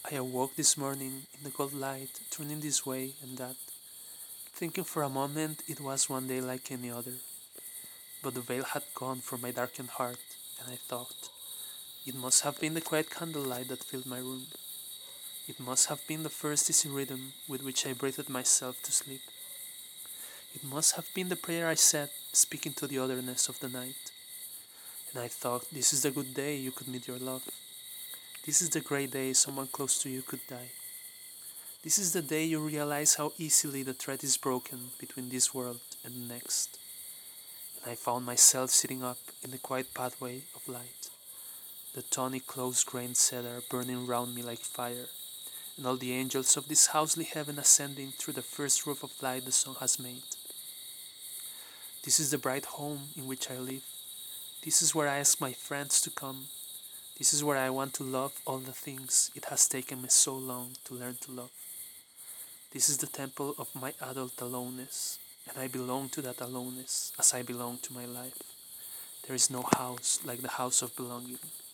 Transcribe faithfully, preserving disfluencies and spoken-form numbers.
I awoke this morning in the cold light, turning this way and that, thinking for a moment it was one day like any other. But the veil had gone from my darkened heart, and I thought, it must have been the quiet candlelight that filled my room. It must have been the first easy rhythm with which I breathed myself to sleep. It must have been the prayer I said, speaking to the otherness of the night. And I thought, this is the good day you could meet your love. This is the great day someone close to you could die. This is the day you realize how easily the thread is broken between this world and the next. And I found myself sitting up in the quiet pathway of light, the tawny close-grained cedar burning round me like fire, and all the angels of this housely heaven ascending through the first roof of light the sun has made. This is the bright home in which I live. This is where I ask my friends to come. This is where I want to love all the things it has taken me so long to learn to love. This is the temple of my adult aloneness, and I belong to that aloneness as I belong to my life. There is no house like the house of belonging.